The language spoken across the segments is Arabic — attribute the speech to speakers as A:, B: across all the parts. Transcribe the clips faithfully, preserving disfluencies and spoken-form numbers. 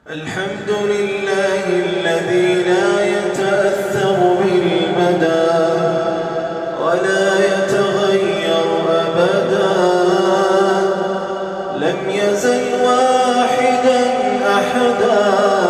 A: الحمد لله الذي لا يتأثر بالمدى ولا يتغير أبدا، لم يزل واحدا أحدا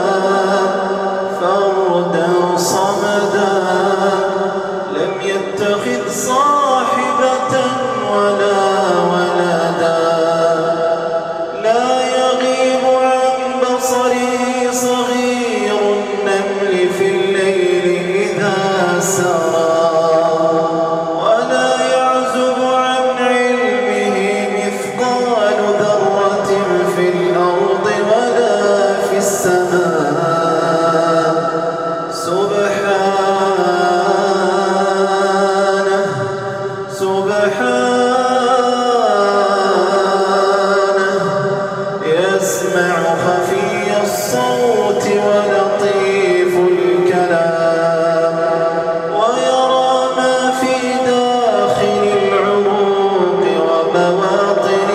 A: فردا صمدا، لم يتخذ صاحبة ولا ولدا، لا يغيب عن بصره صغير النمل في الليل إذا سرى، ولا يعزب عن علمه مثقال ذرة في الأرض ولا في السماء. سبحانه سبحانه يسمع خفي الصوت ولطيف الكلام، ويرى ما في داخل العروق وبواطن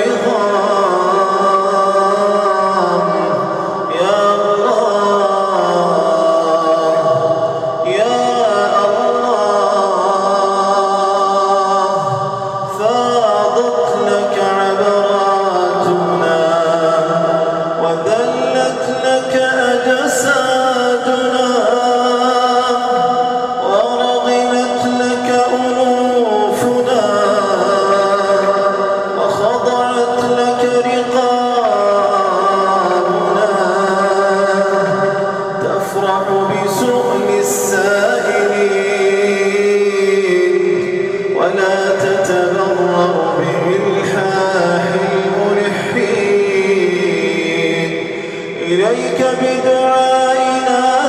A: العظام. يا الله يا الله فاضت لك عبراتنا وذلت لك أجسادنا ورغمت لك أنوفنا وخضعت لك رقابنا، تفرح بسؤل السائلين ولا تتبرر بإلحاح الملحين. إليك بدعائنا